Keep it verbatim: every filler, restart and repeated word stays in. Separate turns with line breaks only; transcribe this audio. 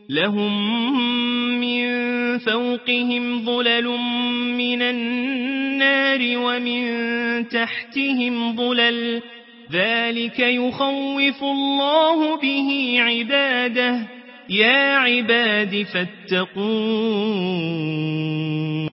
لهم من فوقهم ظلل من النار ومن تحتهم ظلل ذلك يخوف الله به عباده يا عباد فاتقون